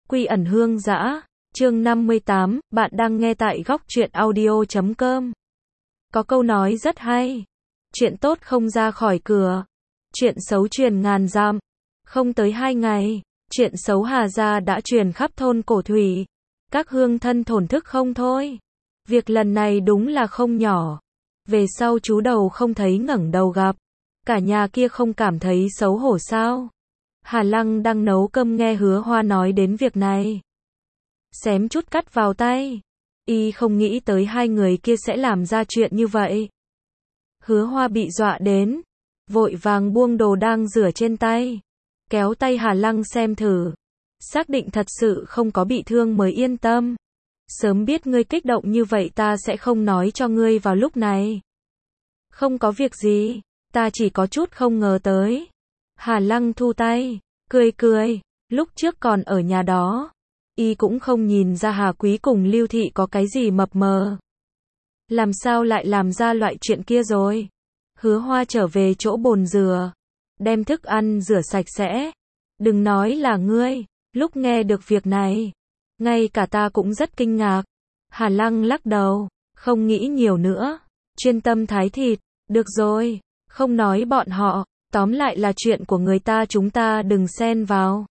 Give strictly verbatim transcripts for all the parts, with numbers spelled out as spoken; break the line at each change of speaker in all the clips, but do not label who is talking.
Quy ẩn hương dã, chương năm mươi tám, bạn đang nghe tại góc truyện audio chấm com. Có câu nói rất hay, chuyện tốt không ra khỏi cửa, chuyện xấu truyền ngàn dặm. Không tới hai ngày, chuyện xấu Hà gia đã truyền khắp thôn Cổ Thủy. Các hương thân thổn thức không thôi. Việc lần này đúng là không nhỏ. Về sau chú đầu không thấy ngẩng đầu gặp. Cả nhà kia không cảm thấy xấu hổ sao? Hà Lăng đang nấu cơm nghe Hứa Hoa nói đến việc này. Xém chút cắt vào tay. Y không nghĩ tới hai người kia sẽ làm ra chuyện như vậy. Hứa Hoa bị dọa đến. Vội vàng buông đồ đang rửa trên tay. Kéo tay Hà Lăng xem thử. Xác định thật sự không có bị thương mới yên tâm. Sớm biết ngươi kích động như vậy ta sẽ không nói cho ngươi vào lúc này. Không có việc gì, ta chỉ có chút không ngờ tới. Hà Lăng thu tay, cười cười, lúc trước còn ở nhà đó. Y cũng không nhìn ra Hà Quý cùng Lưu Thị có cái gì mập mờ. Làm sao lại làm ra loại chuyện kia rồi? Hứa Hoa trở về chỗ bồn rửa. Đem thức ăn rửa sạch sẽ. Đừng nói là ngươi, lúc nghe được việc này. Ngay cả ta cũng rất kinh ngạc. Hà Lăng lắc đầu, không nghĩ nhiều nữa. Chuyên tâm thái thịt, được rồi, không nói bọn họ. Tóm lại là chuyện của người ta chúng ta đừng xen vào.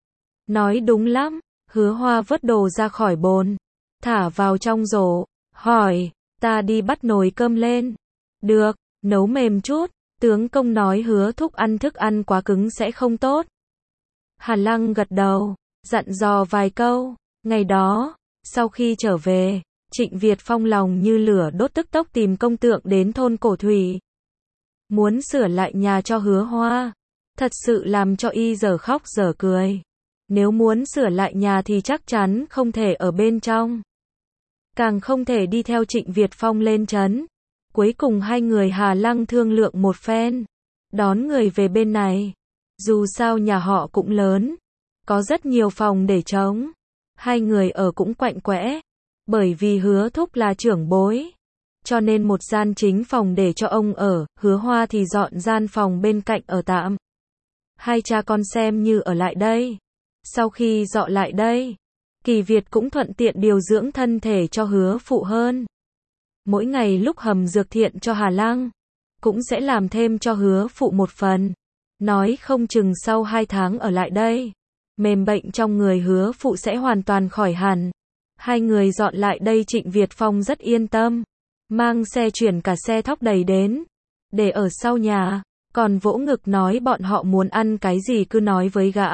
Nói đúng lắm. Hứa Hoa vớt đồ ra khỏi bồn. Thả vào trong rổ. Hỏi, ta đi bắt nồi cơm lên. Được, nấu mềm chút. Tướng công nói Hứa thúc ăn thức ăn quá cứng sẽ không tốt. Hà Lăng gật đầu, dặn dò vài câu. Ngày đó, sau khi trở về, Trịnh Việt Phong lòng như lửa đốt tức tốc tìm công tượng đến thôn Cổ Thủy. Muốn sửa lại nhà cho Hứa Hoa. Thật sự làm cho y dở khóc dở cười. Nếu muốn sửa lại nhà thì chắc chắn không thể ở bên trong. Càng không thể đi theo Trịnh Việt Phong lên trấn. Cuối cùng hai người Hà Lăng thương lượng một phen. Đón người về bên này. Dù sao nhà họ cũng lớn. Có rất nhiều phòng để trống. Hai người ở cũng quạnh quẽ. Bởi vì Hứa thúc là trưởng bối. Cho nên một gian chính phòng để cho ông ở, Hứa Hoa thì dọn gian phòng bên cạnh ở tạm. Hai cha con xem như ở lại đây. Sau khi dọn lại đây, Kỳ Việt cũng thuận tiện điều dưỡng thân thể cho Hứa phụ hơn. Mỗi ngày lúc hầm dược thiện cho Hà Lăng, cũng sẽ làm thêm cho Hứa phụ một phần. Nói không chừng sau hai tháng ở lại đây, mềm bệnh trong người Hứa phụ sẽ hoàn toàn khỏi hẳn. Hai người dọn lại đây Trịnh Việt Phong rất yên tâm. Mang xe chuyển cả xe thóc đầy đến. Để ở sau nhà. Còn vỗ ngực nói bọn họ muốn ăn cái gì cứ nói với gã.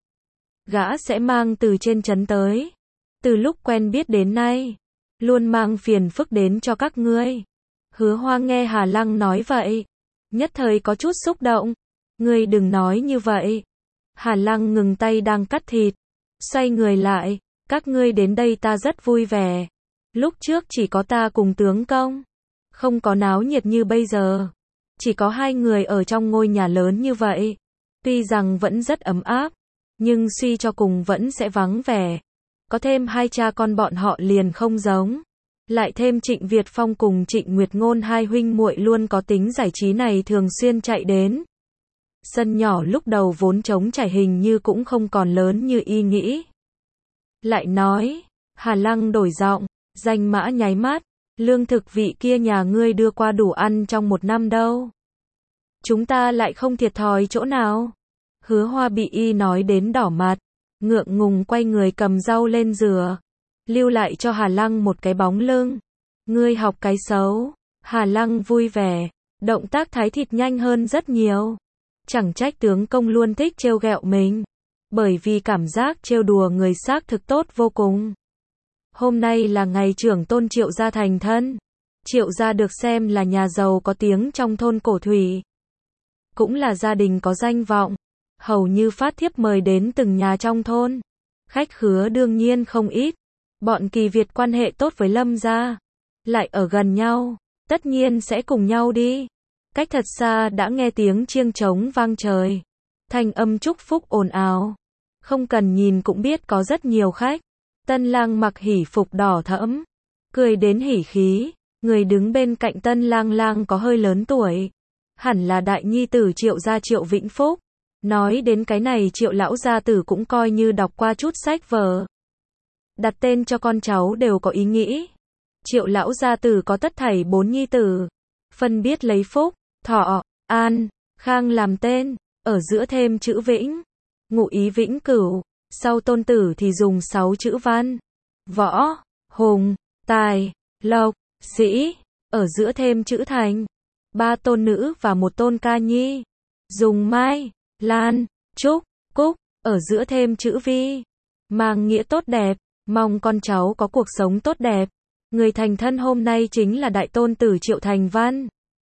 Gã sẽ mang từ trên trấn tới. Từ lúc quen biết đến nay. Luôn mang phiền phức đến cho các ngươi. Hứa Hoa nghe Hà Lăng nói vậy. Nhất thời có chút xúc động. Ngươi đừng nói như vậy. Hà Lăng ngừng tay đang cắt thịt. Xoay người lại. Các ngươi đến đây ta rất vui vẻ. Lúc trước chỉ có ta cùng tướng công. Không có náo nhiệt như bây giờ. Chỉ có hai người ở trong ngôi nhà lớn như vậy. Tuy rằng vẫn rất ấm áp. Nhưng suy cho cùng vẫn sẽ vắng vẻ. Có thêm hai cha con bọn họ liền không giống. Lại thêm Trịnh Việt Phong cùng Trịnh Nguyệt Ngôn hai huynh muội luôn có tính giải trí này thường xuyên chạy đến. Sân nhỏ lúc đầu vốn trống trải hình như cũng không còn lớn như y nghĩ. Lại nói, Hà Lăng đổi giọng, danh mã nháy mắt, lương thực vị kia nhà ngươi đưa qua đủ ăn trong một năm đâu. Chúng ta lại không thiệt thòi chỗ nào. Hứa Hoa bị y nói đến đỏ mặt, ngượng ngùng quay người cầm rau lên rửa, lưu lại cho Hà Lăng một cái bóng lưng. Ngươi học cái xấu. Hà Lăng vui vẻ, động tác thái thịt nhanh hơn rất nhiều. Chẳng trách tướng công luôn thích trêu ghẹo mình. Bởi vì cảm giác trêu đùa người xác thực tốt vô cùng. Hôm nay là ngày trưởng tôn Triệu gia thành thân. Triệu gia được xem là nhà giàu có tiếng trong thôn Cổ Thủy. Cũng là gia đình có danh vọng. Hầu như phát thiếp mời đến từng nhà trong thôn. Khách khứa đương nhiên không ít. Bọn Kỳ Việt quan hệ tốt với Lâm gia. Lại ở gần nhau. Tất nhiên sẽ cùng nhau đi. Cách thật xa đã nghe tiếng chiêng trống vang trời. Thanh âm chúc phúc ồn ào. Không cần nhìn cũng biết có rất nhiều khách. Tân lang mặc hỉ phục đỏ thẫm. Cười đến hỉ khí. Người đứng bên cạnh tân lang lang có hơi lớn tuổi. Hẳn là đại nhi tử Triệu gia Triệu Vĩnh Phúc. Nói đến cái này Triệu lão gia tử cũng coi như đọc qua chút sách vở. Đặt tên cho con cháu đều có ý nghĩ. Triệu lão gia tử có tất thảy bốn nhi tử. Phân biết lấy Phúc, Thọ, An, Khang làm tên, ở giữa thêm chữ Vĩnh, ngụ ý vĩnh cửu. Sau tôn tử thì dùng sáu chữ Văn, Võ, Hùng, Tài, Lộc, Sĩ, ở giữa thêm chữ Thành. Ba tôn nữ và một tôn ca nhi, dùng Mai, Lan, Trúc, Cúc, ở giữa thêm chữ Vi, mang nghĩa tốt đẹp, mong con cháu có cuộc sống tốt đẹp. Người thành thân hôm nay chính là đại tôn tử Triệu Thành Văn.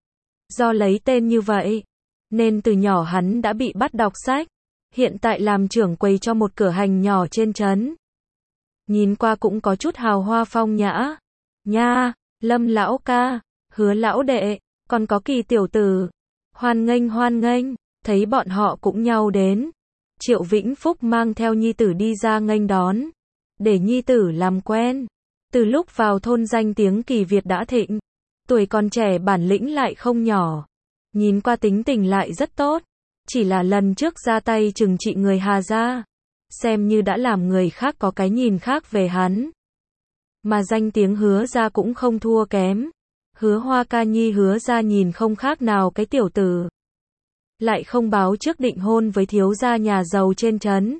Do lấy tên như vậy, nên từ nhỏ hắn đã bị bắt đọc sách, hiện tại làm trưởng quầy cho một cửa hàng nhỏ trên trấn. Nhìn qua cũng có chút hào hoa phong nhã. Nha, Lâm lão ca, Hứa lão đệ, còn có Kỳ tiểu tử. Hoan nghênh hoan nghênh, thấy bọn họ cũng nhau đến. Triệu Vĩnh Phúc mang theo nhi tử đi ra nghênh đón, để nhi tử làm quen. Từ lúc vào thôn danh tiếng Kỳ Việt đã thịnh, tuổi còn trẻ bản lĩnh lại không nhỏ. Nhìn qua tính tình lại rất tốt, chỉ là lần trước ra tay trừng trị người Hà gia, xem như đã làm người khác có cái nhìn khác về hắn. Mà danh tiếng Hứa gia cũng không thua kém. Hứa Hoa ca nhi Hứa gia nhìn không khác nào cái tiểu tử. Lại không báo trước định hôn với thiếu gia nhà giàu trên trấn.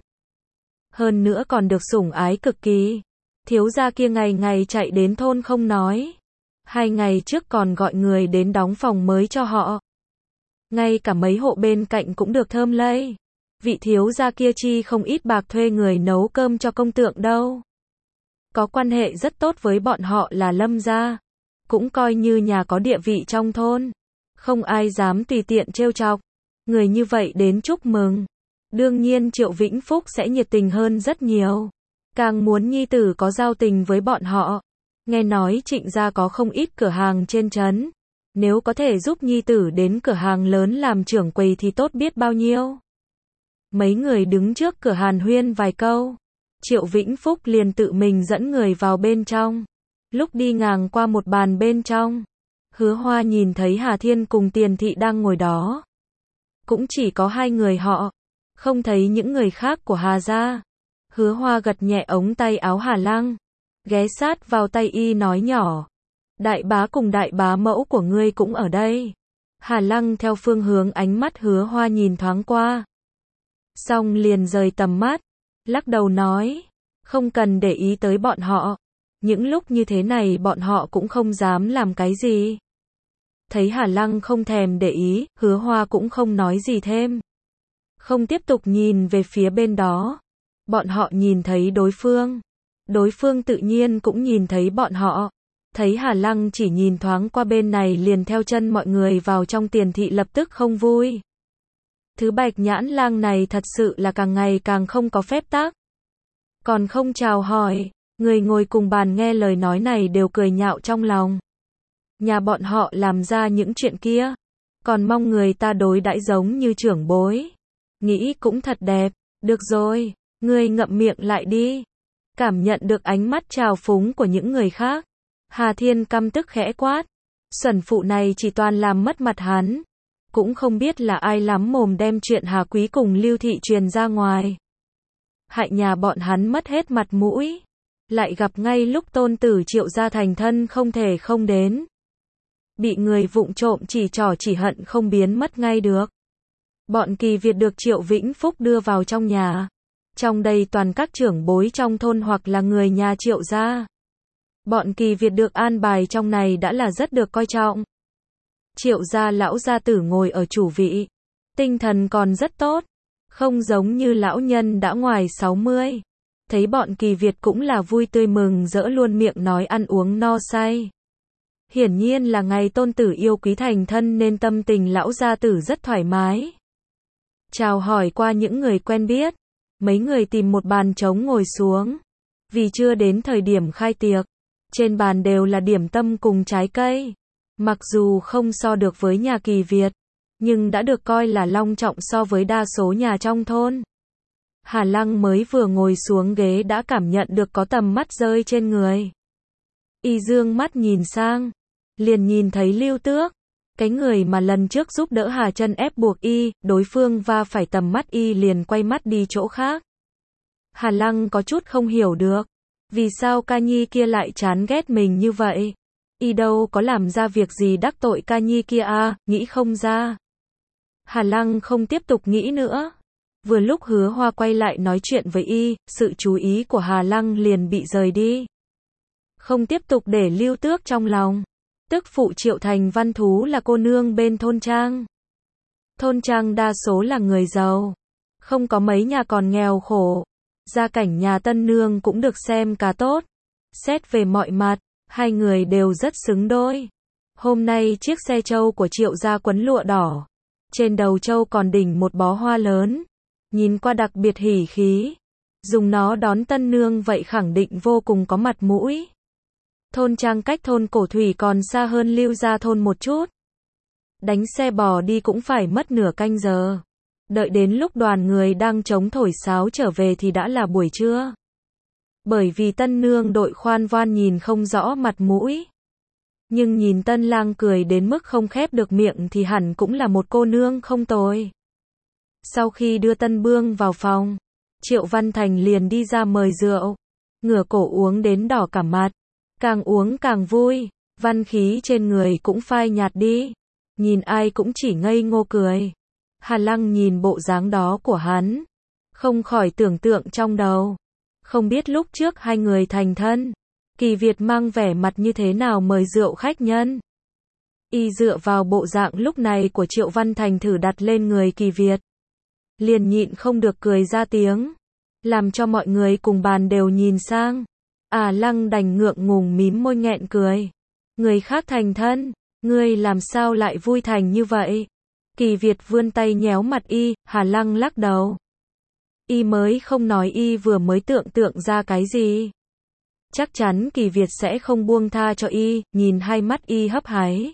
Hơn nữa còn được sủng ái cực kỳ. Thiếu gia kia ngày ngày chạy đến thôn không nói. Hai ngày trước còn gọi người đến đóng phòng mới cho họ. Ngay cả mấy hộ bên cạnh cũng được thơm lây. Vị thiếu gia kia chi không ít bạc thuê người nấu cơm cho công tượng đâu. Có quan hệ rất tốt với bọn họ là Lâm gia. Cũng coi như nhà có địa vị trong thôn. Không ai dám tùy tiện trêu chọc. Người như vậy đến chúc mừng. Đương nhiên Triệu Vĩnh Phúc sẽ nhiệt tình hơn rất nhiều. Càng muốn nhi tử có giao tình với bọn họ. Nghe nói Trịnh gia có không ít cửa hàng trên trấn. Nếu có thể giúp nhi tử đến cửa hàng lớn làm trưởng quầy thì tốt biết bao nhiêu. Mấy người đứng trước cửa hàn huyên vài câu. Triệu Vĩnh Phúc liền tự mình dẫn người vào bên trong. Lúc đi ngang qua một bàn bên trong, Hứa Hoa nhìn thấy Hà Thiên cùng Tiền Thị đang ngồi đó. Cũng chỉ có hai người họ, không thấy những người khác của Hà gia. Hứa Hoa gật nhẹ ống tay áo Hà Lăng, ghé sát vào tay y nói nhỏ. Đại bá cùng đại bá mẫu của ngươi cũng ở đây. Hà Lăng theo phương hướng ánh mắt Hứa Hoa nhìn thoáng qua. Xong liền rời tầm mắt, lắc đầu nói, không cần để ý tới bọn họ. Những lúc như thế này bọn họ cũng không dám làm cái gì. Thấy Hà Lăng không thèm để ý, Hứa Hoa cũng không nói gì thêm. Không tiếp tục nhìn về phía bên đó. Bọn họ nhìn thấy đối phương. Đối phương tự nhiên cũng nhìn thấy bọn họ. Thấy Hà Lăng chỉ nhìn thoáng qua bên này liền theo chân mọi người vào trong Tiền Thị lập tức không vui. Thứ Bạch Nhãn Lang này thật sự là càng ngày càng không có phép tắc. Còn không chào hỏi, người ngồi cùng bàn nghe lời nói này đều cười nhạo trong lòng. Nhà bọn họ làm ra những chuyện kia, còn mong người ta đối đãi giống như trưởng bối. Nghĩ cũng thật đẹp, được rồi, ngươi ngậm miệng lại đi. Cảm nhận được ánh mắt trào phúng của những người khác. Hà Thiên căm tức khẽ quát. Xuẩn phụ này chỉ toàn làm mất mặt hắn. Cũng không biết là ai lắm mồm đem chuyện Hà Quý cùng Lưu Thị truyền ra ngoài. Hại nhà bọn hắn mất hết mặt mũi. Lại gặp ngay lúc tôn tử Triệu gia thành thân không thể không đến. Bị người vụng trộm chỉ trỏ chỉ hận không biến mất ngay được. Bọn Kỳ Việt được Triệu Vĩnh Phúc đưa vào trong nhà. Trong đây toàn các trưởng bối trong thôn hoặc là người nhà Triệu gia. Bọn Kỳ Việt được an bài trong này đã là rất được coi trọng. Triệu gia lão gia tử ngồi ở chủ vị. Tinh thần còn rất tốt. Không giống như lão nhân đã ngoài sáu mươi. Thấy bọn Kỳ Việt cũng là vui tươi mừng rỡ luôn miệng nói ăn uống no say. Hiển nhiên là ngày tôn tử yêu quý thành thân nên tâm tình lão gia tử rất thoải mái. Chào hỏi qua những người quen biết. Mấy người tìm một bàn trống ngồi xuống. Vì chưa đến thời điểm khai tiệc. Trên bàn đều là điểm tâm cùng trái cây. Mặc dù không so được với nhà Kỳ Việt, nhưng đã được coi là long trọng so với đa số nhà trong thôn. Hà Lăng mới vừa ngồi xuống ghế đã cảm nhận được có tầm mắt rơi trên người. Y dương mắt nhìn sang, liền nhìn thấy Lưu Tước. Cái người mà lần trước giúp đỡ Hà Chân ép buộc y, đối phương va phải tầm mắt y liền quay mắt đi chỗ khác. Hà Lăng có chút không hiểu được. Vì sao ca nhi kia lại chán ghét mình như vậy? Y đâu có làm ra việc gì đắc tội ca nhi kia à, nghĩ không ra. Hà Lăng không tiếp tục nghĩ nữa. Vừa lúc Hứa Hoa quay lại nói chuyện với y, sự chú ý của Hà Lăng liền bị rời đi. Không tiếp tục để lưu tước trong lòng. Tức phụ Triệu Thành Văn Thú là cô nương bên thôn trang. Thôn trang đa số là người giàu. Không có mấy nhà còn nghèo khổ. Gia cảnh nhà tân nương cũng được xem cả tốt. Xét về mọi mặt, hai người đều rất xứng đôi. Hôm nay chiếc xe trâu của Triệu gia quấn lụa đỏ. Trên đầu trâu còn đỉnh một bó hoa lớn. Nhìn qua đặc biệt hỉ khí. Dùng nó đón tân nương vậy khẳng định vô cùng có mặt mũi. Thôn trang cách thôn Cổ Thủy còn xa hơn Lưu Gia thôn một chút. Đánh xe bò đi cũng phải mất nửa canh giờ. Đợi đến lúc đoàn người đang trống thổi sáo trở về thì đã là buổi trưa. Bởi vì tân nương đội khoan voan nhìn không rõ mặt mũi. Nhưng nhìn tân lang cười đến mức không khép được miệng thì hẳn cũng là một cô nương không tồi. Sau khi đưa tân bương vào phòng, Triệu Văn Thành liền đi ra mời rượu. Ngửa cổ uống đến đỏ cả mặt. Càng uống càng vui, văn khí trên người cũng phai nhạt đi. Nhìn ai cũng chỉ ngây ngô cười. Hà Lăng nhìn bộ dáng đó của hắn. Không khỏi tưởng tượng trong đầu. Không biết lúc trước hai người thành thân. Kỳ Việt mang vẻ mặt như thế nào mời rượu khách nhân. Y dựa vào bộ dạng lúc này của Triệu Văn Thành thử đặt lên người Kỳ Việt. Liền nhịn không được cười ra tiếng. Làm cho mọi người cùng bàn đều nhìn sang. À Lăng đành ngượng ngùng mím môi nghẹn cười. Người khác thành thân, ngươi làm sao lại vui thành như vậy? Kỳ Việt vươn tay nhéo mặt y, Hà Lăng lắc đầu. Y mới không nói y vừa mới tưởng tượng ra cái gì. Chắc chắn Kỳ Việt sẽ không buông tha cho y, nhìn hai mắt y hấp háy.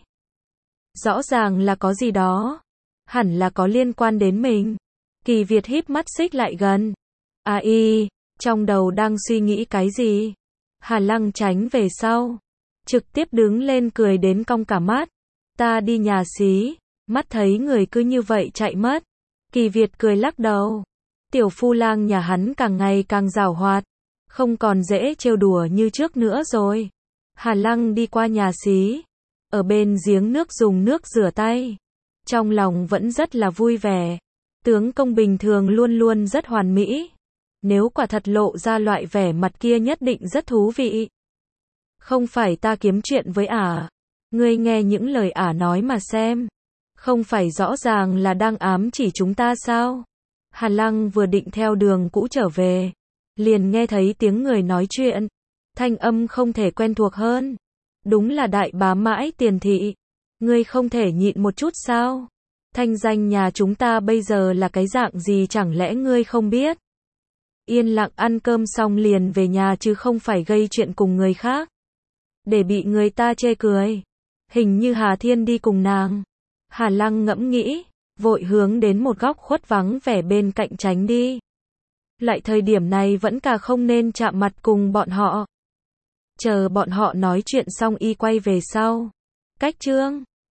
Rõ ràng là có gì đó. Hẳn là có liên quan đến mình. Kỳ Việt híp mắt xích lại gần. À y, trong đầu đang suy nghĩ cái gì? Hà Lăng tránh về sau. Trực tiếp đứng lên cười đến cong cả mắt. Ta đi nhà xí. Mắt thấy người cứ như vậy chạy mất. Kỳ Việt cười lắc đầu. Tiểu phu lang nhà hắn càng ngày càng giàu hoạt. Không còn dễ trêu đùa như trước nữa rồi. Hà Lăng đi qua nhà xí. Ở bên giếng nước dùng nước rửa tay. Trong lòng vẫn rất là vui vẻ. Tướng công bình thường luôn luôn rất hoàn mỹ. Nếu quả thật lộ ra loại vẻ mặt kia nhất định rất thú vị. Không phải ta kiếm chuyện với ả. Ngươi nghe những lời ả nói mà xem. Không phải rõ ràng là đang ám chỉ chúng ta sao? Hà Lăng vừa định theo đường cũ trở về. Liền nghe thấy tiếng người nói chuyện. Thanh âm không thể quen thuộc hơn. Đúng là đại bá Mãi Tiền Thị. Ngươi không thể nhịn một chút sao? Thanh danh nhà chúng ta bây giờ là cái dạng gì chẳng lẽ ngươi không biết? Yên lặng ăn cơm xong liền về nhà chứ không phải gây chuyện cùng người khác. Để bị người ta chê cười. Hình như Hà Thiên đi cùng nàng. Hà Lăng ngẫm nghĩ, vội hướng đến một góc khuất vắng vẻ bên cạnh tránh đi. Lại thời điểm này vẫn cả không nên chạm mặt cùng bọn họ. Chờ bọn họ nói chuyện xong y quay về sau. Cách chương